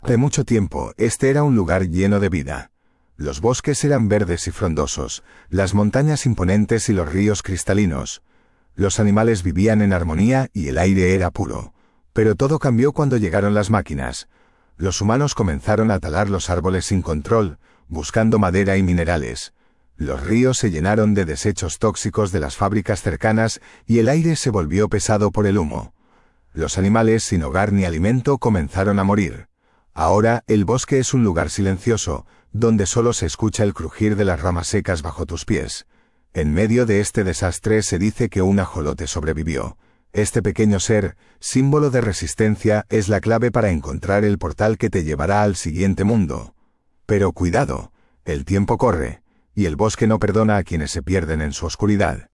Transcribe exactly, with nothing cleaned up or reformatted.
De mucho tiempo, este era un lugar lleno de vida. Los bosques eran verdes y frondosos, las montañas imponentes y los ríos cristalinos. Los animales vivían en armonía y el aire era puro. Pero todo cambió cuando llegaron las máquinas. Los humanos comenzaron a talar los árboles sin control, buscando madera y minerales. Los ríos se llenaron de desechos tóxicos de las fábricas cercanas y el aire se volvió pesado por el humo. Los animales sin hogar ni alimento comenzaron a morir. Ahora, el bosque es un lugar silencioso, donde solo se escucha el crujir de las ramas secas bajo tus pies. En medio de este desastre se dice que un ajolote sobrevivió. Este pequeño ser, símbolo de resistencia, es la clave para encontrar el portal que te llevará al siguiente mundo. Pero cuidado, el tiempo corre, y el bosque no perdona a quienes se pierden en su oscuridad.